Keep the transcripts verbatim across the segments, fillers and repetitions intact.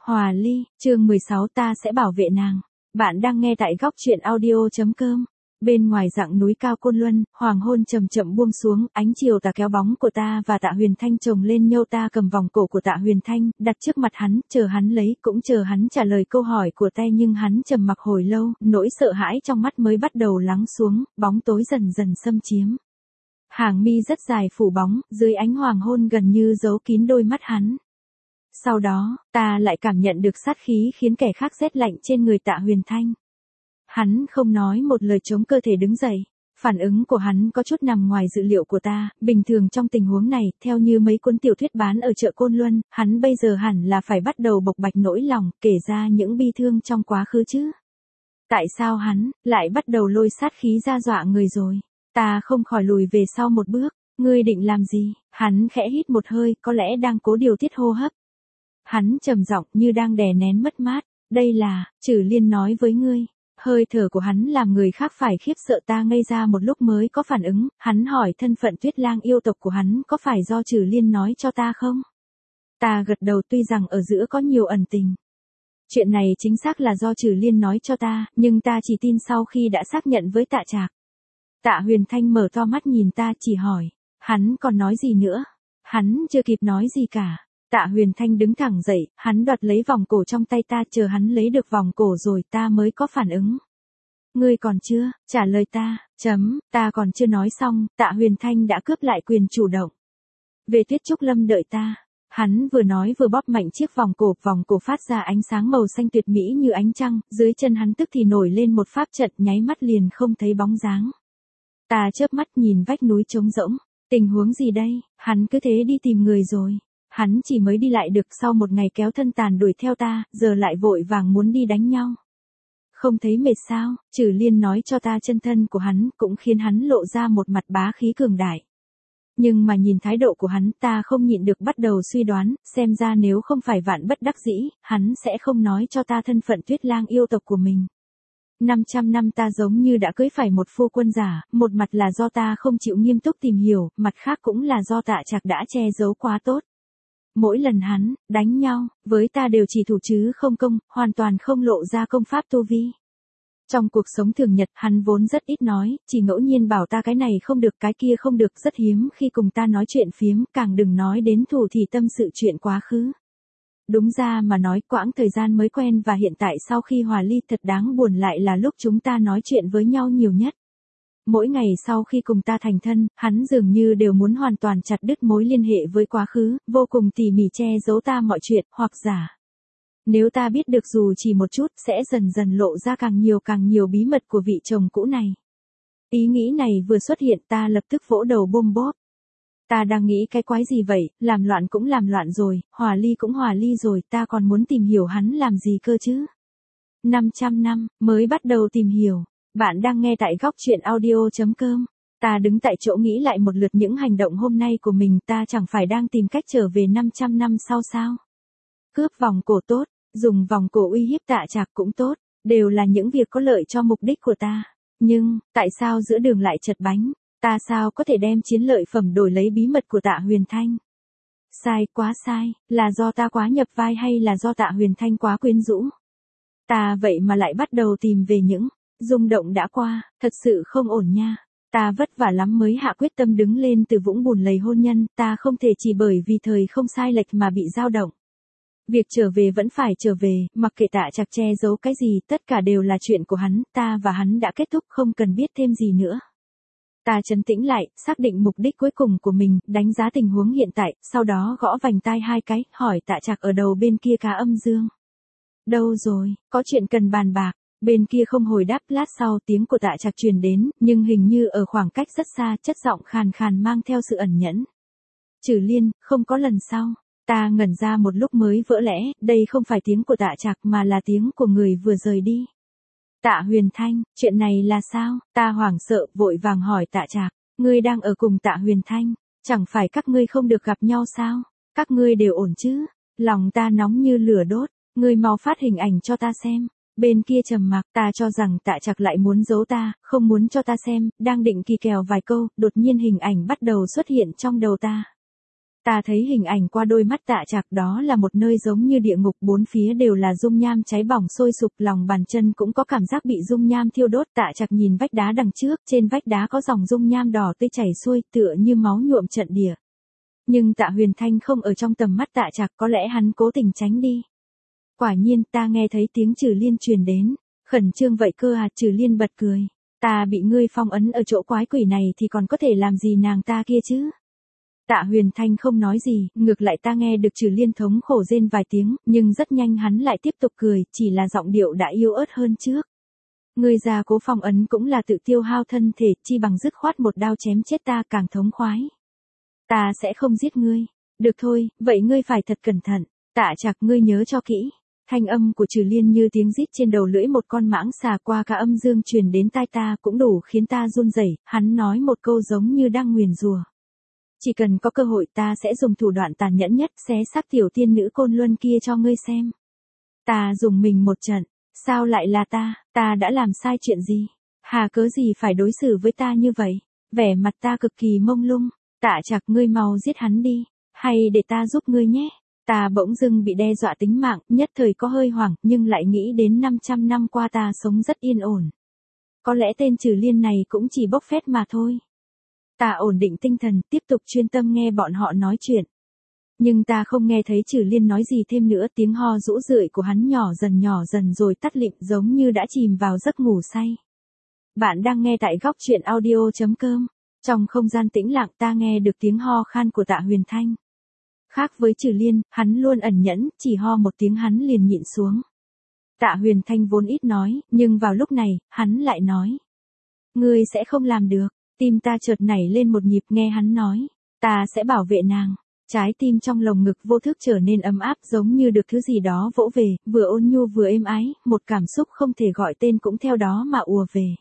Hòa ly, chương mười sáu ta sẽ bảo vệ nàng. Bạn đang nghe tại góc truyện audio.com. Bên ngoài dặng núi cao Côn Luân, hoàng hôn chậm chậm buông xuống, ánh chiều tà kéo bóng của ta và Tạ Huyền Thanh chồng lên nhau. Ta cầm vòng cổ của Tạ Huyền Thanh, đặt trước mặt hắn, chờ hắn lấy, cũng chờ hắn trả lời câu hỏi của ta, nhưng hắn trầm mặc hồi lâu, nỗi sợ hãi trong mắt mới bắt đầu lắng xuống, bóng tối dần dần xâm chiếm. Hàng mi rất dài phủ bóng, dưới ánh hoàng hôn gần như giấu kín đôi mắt hắn. Sau đó, ta lại cảm nhận được sát khí khiến kẻ khác rét lạnh trên người Tạ Huyền Thanh. Hắn không nói một lời, chống cơ thể đứng dậy. Phản ứng của hắn có chút nằm ngoài dự liệu của ta, bình thường trong tình huống này, theo như mấy cuốn tiểu thuyết bán ở chợ Côn Luân, hắn bây giờ hẳn là phải bắt đầu bộc bạch nỗi lòng, kể ra những bi thương trong quá khứ chứ. Tại sao hắn lại bắt đầu lôi sát khí ra dọa người rồi? Ta không khỏi lùi về sau một bước. Ngươi định làm gì? Hắn khẽ hít một hơi, có lẽ đang cố điều tiết hô hấp. Hắn trầm giọng như đang đè nén mất mát. Đây là, Trử Liên nói với ngươi. Hơi thở của hắn làm người khác phải khiếp sợ. Ta ngây ra một lúc mới có phản ứng. Hắn hỏi thân phận Tuyết Lang yêu tộc của hắn có phải do Trử Liên nói cho ta không? Ta gật đầu, tuy rằng ở giữa có nhiều ẩn tình. Chuyện này chính xác là do Trử Liên nói cho ta, nhưng ta chỉ tin sau khi đã xác nhận với Tạ Trạc. Tạ Huyền Thanh mở to mắt nhìn ta, chỉ hỏi. Hắn còn nói gì nữa? Hắn chưa kịp nói gì cả. Tạ Huyền Thanh đứng thẳng dậy, hắn đoạt lấy vòng cổ trong tay ta, chờ hắn lấy được vòng cổ rồi ta mới có phản ứng. Ngươi còn chưa, trả lời ta, chấm, ta còn chưa nói xong, Tạ Huyền Thanh đã cướp lại quyền chủ động. Về Tuyết Trúc Lâm đợi ta. Hắn vừa nói vừa bóp mạnh chiếc vòng cổ, vòng cổ phát ra ánh sáng màu xanh tuyệt mỹ như ánh trăng, dưới chân hắn tức thì nổi lên một pháp trận, nháy mắt liền không thấy bóng dáng. Ta chớp mắt nhìn vách núi trống rỗng, tình huống gì đây, hắn cứ thế đi tìm người rồi. Hắn chỉ mới đi lại được sau một ngày kéo thân tàn đuổi theo ta, giờ lại vội vàng muốn đi đánh nhau. Không thấy mệt sao? Trử Liên nói cho ta chân thân của hắn, cũng khiến hắn lộ ra một mặt bá khí cường đại. Nhưng mà nhìn thái độ của hắn, ta không nhịn được bắt đầu suy đoán, xem ra nếu không phải vạn bất đắc dĩ, hắn sẽ không nói cho ta thân phận Tuyết Lang yêu tộc của mình. năm trăm năm ta giống như đã cưới phải một phu quân giả, một mặt là do ta không chịu nghiêm túc tìm hiểu, mặt khác cũng là do Tạ Trạc đã che giấu quá tốt. Mỗi lần hắn đánh nhau với ta đều chỉ thủ chứ không công, hoàn toàn không lộ ra công pháp tu vi. Trong cuộc sống thường nhật, hắn vốn rất ít nói, chỉ ngẫu nhiên bảo ta cái này không được cái kia không được, rất hiếm khi cùng ta nói chuyện phiếm, càng đừng nói đến thủ thì tâm sự chuyện quá khứ. Đúng ra mà nói, quãng thời gian mới quen và hiện tại sau khi hòa ly thật đáng buồn lại là lúc chúng ta nói chuyện với nhau nhiều nhất. Mỗi ngày sau khi cùng ta thành thân, hắn dường như đều muốn hoàn toàn chặt đứt mối liên hệ với quá khứ, vô cùng tỉ mỉ che giấu ta mọi chuyện, hoặc giả. Nếu ta biết được dù chỉ một chút, sẽ dần dần lộ ra càng nhiều càng nhiều bí mật của vị chồng cũ này. Ý nghĩ này vừa xuất hiện, ta lập tức vỗ đầu bôm bốp. Ta đang nghĩ cái quái gì vậy, làm loạn cũng làm loạn rồi, hòa ly cũng hòa ly rồi, ta còn muốn tìm hiểu hắn làm gì cơ chứ? năm trăm năm, mới bắt đầu tìm hiểu. Bạn đang nghe tại góc truyện audio.com. Ta đứng tại chỗ nghĩ lại một lượt những hành động hôm nay của mình, ta chẳng phải đang tìm cách trở về năm trăm năm sau sao? Cướp vòng cổ tốt, dùng vòng cổ uy hiếp Tạ Trạc cũng tốt, đều là những việc có lợi cho mục đích của ta. Nhưng, tại sao giữa đường lại chật bánh? Ta sao có thể đem chiến lợi phẩm đổi lấy bí mật của Tạ Huyền Thanh? Sai, quá sai, là do ta quá nhập vai hay là do Tạ Huyền Thanh quá quyến rũ? Ta vậy mà lại bắt đầu tìm về những rung động đã qua, thật sự không ổn nha. Ta vất vả lắm mới hạ quyết tâm đứng lên từ vũng bùn lầy hôn nhân, ta không thể chỉ bởi vì thời không sai lệch mà bị dao động. Việc trở về vẫn phải trở về, mặc kệ Tạ Trạc che giấu cái gì, tất cả đều là chuyện của hắn, ta và hắn đã kết thúc, không cần biết thêm gì nữa. Ta trấn tĩnh lại, xác định mục đích cuối cùng của mình, đánh giá tình huống hiện tại, sau đó gõ vành tai hai cái, hỏi Tạ Trạc ở đầu bên kia Cá Âm Dương. Đâu rồi, có chuyện cần bàn bạc. Bên kia không hồi đáp, lát sau tiếng của Tạ Trạc truyền đến, nhưng hình như ở khoảng cách rất xa, chất giọng khàn khàn mang theo sự ẩn nhẫn. Trử Liên, không có lần sau. Ta ngẩn ra một lúc mới vỡ lẽ, đây không phải tiếng của Tạ Trạc mà là tiếng của người vừa rời đi. Tạ Huyền Thanh, chuyện này là sao? Ta hoảng sợ, vội vàng hỏi Tạ Trạc, ngươi đang ở cùng Tạ Huyền Thanh, chẳng phải các ngươi không được gặp nhau sao? Các ngươi đều ổn chứ? Lòng ta nóng như lửa đốt, ngươi mau phát hình ảnh cho ta xem. Bên kia trầm mặc, ta cho rằng Tạ Trạc lại muốn giấu ta, không muốn cho ta xem, đang định kỳ kèo vài câu, đột nhiên hình ảnh bắt đầu xuất hiện trong đầu ta. Ta thấy hình ảnh qua đôi mắt Tạ Trạc, đó là một nơi giống như địa ngục, bốn phía đều là dung nham cháy bỏng sôi sục, lòng bàn chân cũng có cảm giác bị dung nham thiêu đốt. Tạ Trạc nhìn vách đá đằng trước, trên vách đá có dòng dung nham đỏ tươi chảy xuôi, tựa như máu nhuộm trận địa. Nhưng Tạ Huyền Thanh không ở trong tầm mắt Tạ Trạc, có lẽ hắn cố tình tránh đi. Quả nhiên, ta nghe thấy tiếng Trừ Liên truyền đến. Khẩn trương vậy cơ à? Trừ Liên bật cười. Ta bị ngươi phong ấn ở chỗ quái quỷ này thì còn có thể làm gì nàng ta kia chứ? Tạ Huyền Thanh không nói gì, ngược lại ta nghe được Trừ Liên thống khổ rên vài tiếng, nhưng rất nhanh hắn lại tiếp tục cười, chỉ là giọng điệu đã yếu ớt hơn trước. Ngươi ra cố phong ấn cũng là tự tiêu hao thân thể, chi bằng dứt khoát một đao chém chết ta càng thống khoái. Ta sẽ không giết ngươi. Được thôi, vậy ngươi phải thật cẩn thận. Tạ Trạc, ngươi nhớ cho kỹ. Thanh âm của Trừ Liên như tiếng rít trên đầu lưỡi một con mãng xà qua cả âm dương truyền đến tai ta, cũng đủ khiến ta run rẩy. Hắn nói một câu giống như đang nguyền rủa. Chỉ cần có cơ hội ta sẽ dùng thủ đoạn tàn nhẫn nhất xé xác tiểu tiên nữ Côn Luân kia cho ngươi xem. Ta dùng mình một trận. Sao lại là ta? Ta đã làm sai chuyện gì? Hà cớ gì phải đối xử với ta như vậy? Vẻ mặt ta cực kỳ mông lung. Tạ Trạc, ngươi mau giết hắn đi. Hay để ta giúp ngươi nhé. Ta bỗng dưng bị đe dọa tính mạng, nhất thời có hơi hoảng, nhưng lại nghĩ đến năm trăm năm qua ta sống rất yên ổn. Có lẽ tên Trừ Liên này cũng chỉ bốc phét mà thôi. Ta ổn định tinh thần, tiếp tục chuyên tâm nghe bọn họ nói chuyện. Nhưng ta không nghe thấy Trừ Liên nói gì thêm nữa, tiếng ho rũ rượi của hắn nhỏ dần nhỏ dần rồi tắt lịm, giống như đã chìm vào giấc ngủ say. Bạn đang nghe tại góc truyện audio chấm com. Trong không gian tĩnh lặng ta nghe được tiếng ho khan của Tạ Huyền Thanh. Khác với Trừ Liên, hắn luôn ẩn nhẫn, chỉ ho một tiếng hắn liền nhịn xuống. Tạ Huyền Thanh vốn ít nói, nhưng vào lúc này, hắn lại nói. Ngươi sẽ không làm được. Tim ta chợt nảy lên một nhịp nghe hắn nói. Ta sẽ bảo vệ nàng. Trái tim trong lồng ngực vô thức trở nên ấm áp, giống như được thứ gì đó vỗ về, vừa ôn nhu vừa êm ái, một cảm xúc không thể gọi tên cũng theo đó mà ùa về.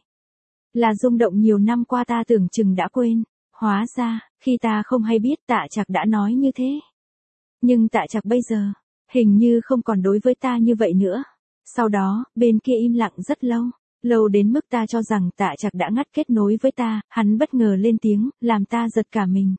Là rung động nhiều năm qua ta tưởng chừng đã quên. Hóa ra, khi ta không hay biết Tạ Trạc đã nói như thế. Nhưng Tạ Trạc bây giờ, hình như không còn đối với ta như vậy nữa. Sau đó, bên kia im lặng rất lâu. Lâu đến mức ta cho rằng Tạ Trạc đã ngắt kết nối với ta, hắn bất ngờ lên tiếng, làm ta giật cả mình.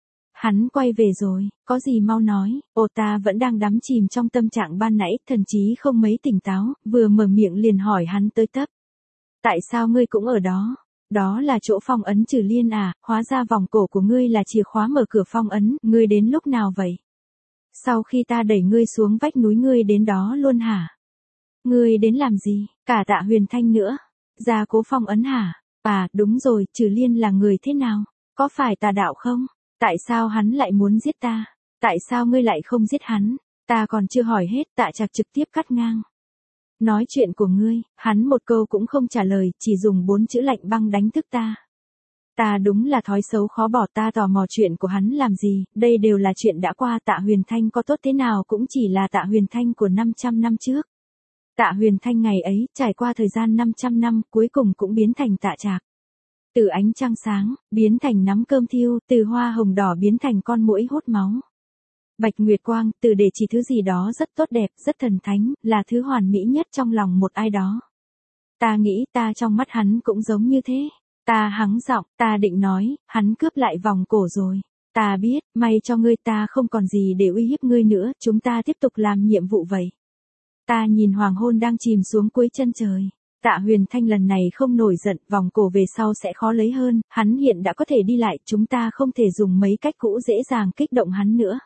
Hắn quay về rồi, có gì mau nói. Ồ, ta vẫn đang đắm chìm trong tâm trạng ban nãy, thần trí không mấy tỉnh táo, vừa mở miệng liền hỏi hắn tới tấp. Tại sao ngươi cũng ở đó? Đó là chỗ phong ấn Trừ Liên à? Hóa ra vòng cổ của ngươi là chìa khóa mở cửa phong ấn, ngươi đến lúc nào vậy? Sau khi ta đẩy ngươi xuống vách núi ngươi đến đó luôn hả? Ngươi đến làm gì? Cả Tạ Huyền Thanh nữa. Ra cố phong ấn hả? À, đúng rồi, Trừ Liên là người thế nào? Có phải tà đạo không? Tại sao hắn lại muốn giết ta? Tại sao ngươi lại không giết hắn? Ta còn chưa hỏi hết, Tạ Trạc trực tiếp cắt ngang. Nói chuyện của ngươi, hắn một câu cũng không trả lời, chỉ dùng bốn chữ lạnh băng đánh thức ta. Ta đúng là thói xấu khó bỏ, ta tò mò chuyện của hắn làm gì, đây đều là chuyện đã qua. Tạ Huyền Thanh có tốt thế nào cũng chỉ là Tạ Huyền Thanh của năm trăm năm trước. Tạ Huyền Thanh ngày ấy, trải qua thời gian năm trăm năm, cuối cùng cũng biến thành Tạ Trạc. Từ ánh trăng sáng, biến thành nắm cơm thiêu, từ hoa hồng đỏ biến thành con muỗi hút máu. Bạch Nguyệt Quang, từ để chỉ thứ gì đó rất tốt đẹp, rất thần thánh, là thứ hoàn mỹ nhất trong lòng một ai đó. Ta nghĩ ta trong mắt hắn cũng giống như thế. Ta hắng giọng, ta định nói, hắn cướp lại vòng cổ rồi. Ta biết, may cho ngươi, ta không còn gì để uy hiếp ngươi nữa, chúng ta tiếp tục làm nhiệm vụ vậy. Ta nhìn hoàng hôn đang chìm xuống cuối chân trời. Tạ Huyền Thanh lần này không nổi giận, vòng cổ về sau sẽ khó lấy hơn, hắn hiện đã có thể đi lại, chúng ta không thể dùng mấy cách cũ dễ dàng kích động hắn nữa.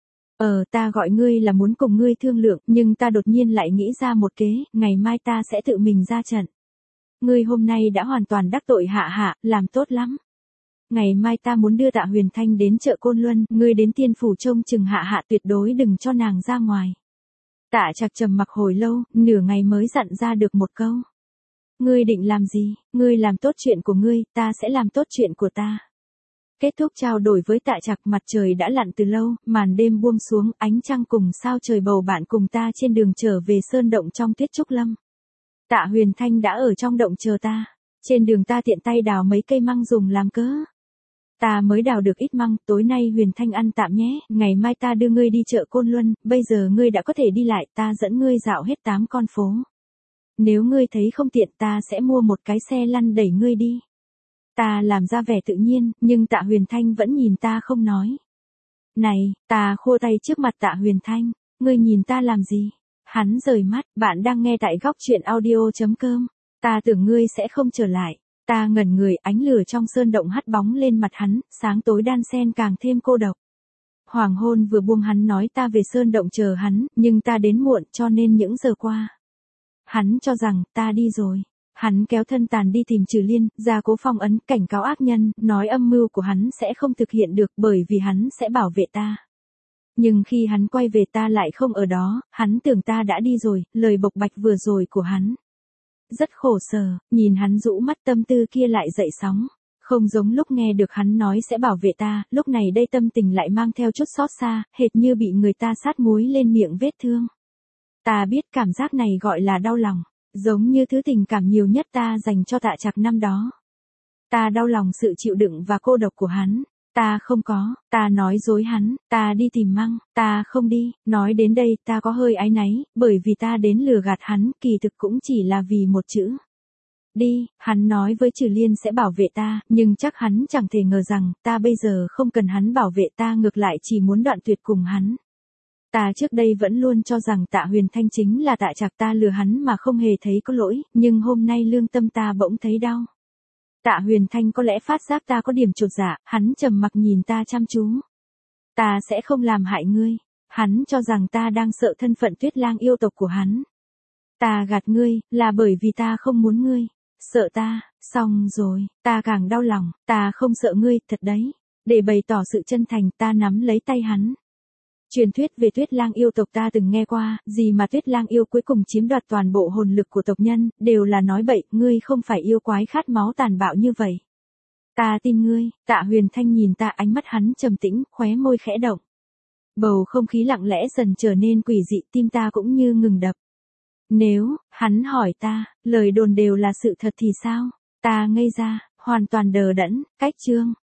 Ờ, ta gọi ngươi là muốn cùng ngươi thương lượng, nhưng ta đột nhiên lại nghĩ ra một kế, ngày mai ta sẽ tự mình ra trận. Ngươi hôm nay đã hoàn toàn đắc tội Hạ Hạ, làm tốt lắm. Ngày mai ta muốn đưa Tạ Huyền Thanh đến chợ Côn Luân, ngươi đến Tiên phủ trông chừng Hạ Hạ, tuyệt đối đừng cho nàng ra ngoài. Tạ Trạc trầm mặc hồi lâu, nửa ngày mới dặn ra được một câu. Ngươi định làm gì? Ngươi làm tốt chuyện của ngươi, ta sẽ làm tốt chuyện của ta. Kết thúc trao đổi với Tạ Trạc, mặt trời đã lặn từ lâu, màn đêm buông xuống, ánh trăng cùng sao trời bầu bạn cùng ta trên đường trở về sơn động trong tuyết trúc lâm. Tạ Huyền Thanh đã ở trong động chờ ta. Trên đường ta tiện tay đào mấy cây măng dùng làm cớ. Ta mới đào được ít măng, tối nay Huyền Thanh ăn tạm nhé, ngày mai ta đưa ngươi đi chợ Côn Luân, bây giờ ngươi đã có thể đi lại, ta dẫn ngươi dạo hết tám con phố. Nếu ngươi thấy không tiện ta sẽ mua một cái xe lăn đẩy ngươi đi. Ta làm ra vẻ tự nhiên, nhưng Tạ Huyền Thanh vẫn nhìn ta không nói. Này, ta khua tay trước mặt Tạ Huyền Thanh, ngươi nhìn ta làm gì? Hắn rời mắt, bạn đang nghe tại góc truyện audio.com. Ta tưởng ngươi sẽ không trở lại. Ta ngẩn người, ánh lửa trong sơn động hắt bóng lên mặt hắn, sáng tối đan xen càng thêm cô độc. Hoàng hôn vừa buông hắn nói ta về sơn động chờ hắn, nhưng ta đến muộn cho nên những giờ qua. Hắn cho rằng, ta đi rồi. Hắn kéo thân tàn đi tìm Trừ Liên, ra cố phong ấn, cảnh cáo ác nhân, nói âm mưu của hắn sẽ không thực hiện được bởi vì hắn sẽ bảo vệ ta. Nhưng khi hắn quay về ta lại không ở đó, hắn tưởng ta đã đi rồi, lời bộc bạch vừa rồi của hắn. Rất khổ sở, nhìn hắn rũ mắt tâm tư kia lại dậy sóng. Không giống lúc nghe được hắn nói sẽ bảo vệ ta, lúc này đây tâm tình lại mang theo chút xót xa, hệt như bị người ta sát muối lên miệng vết thương. Ta biết cảm giác này gọi là đau lòng, giống như thứ tình cảm nhiều nhất ta dành cho Tạ Trạc năm đó. Ta đau lòng sự chịu đựng và cô độc của hắn. Ta không có, ta nói dối hắn, ta đi tìm Măng, ta không đi, nói đến đây ta có hơi áy náy, bởi vì ta đến lừa gạt hắn, kỳ thực cũng chỉ là vì một chữ. Đi, hắn nói với Trừ Liên sẽ bảo vệ ta, nhưng chắc hắn chẳng thể ngờ rằng, ta bây giờ không cần hắn bảo vệ ta ngược lại chỉ muốn đoạn tuyệt cùng hắn. Ta trước đây vẫn luôn cho rằng Tạ Huyền Thanh chính là Tạ Trạc ta lừa hắn mà không hề thấy có lỗi, nhưng hôm nay lương tâm ta bỗng thấy đau. Tạ Huyền Thanh có lẽ phát giác ta có điểm chột dạ, hắn trầm mặc nhìn ta chăm chú. Ta sẽ không làm hại ngươi. Hắn cho rằng ta đang sợ thân phận Tuyết Lang yêu tộc của hắn. Ta gạt ngươi, là bởi vì ta không muốn ngươi. Sợ ta, xong rồi, ta càng đau lòng, ta không sợ ngươi, thật đấy. Để bày tỏ sự chân thành ta nắm lấy tay hắn. Truyền thuyết về Tuyết Lang yêu tộc ta từng nghe qua, gì mà Tuyết Lang yêu cuối cùng chiếm đoạt toàn bộ hồn lực của tộc nhân, đều là nói bậy, ngươi không phải yêu quái khát máu tàn bạo như vậy. Ta tin ngươi, Tạ Huyền Thanh nhìn ta ánh mắt hắn trầm tĩnh, khóe môi khẽ động. Bầu không khí lặng lẽ dần trở nên quỷ dị, tim ta cũng như ngừng đập. Nếu, hắn hỏi ta, lời đồn đều là sự thật thì sao? Ta ngây ra, hoàn toàn đờ đẫn, cách chương.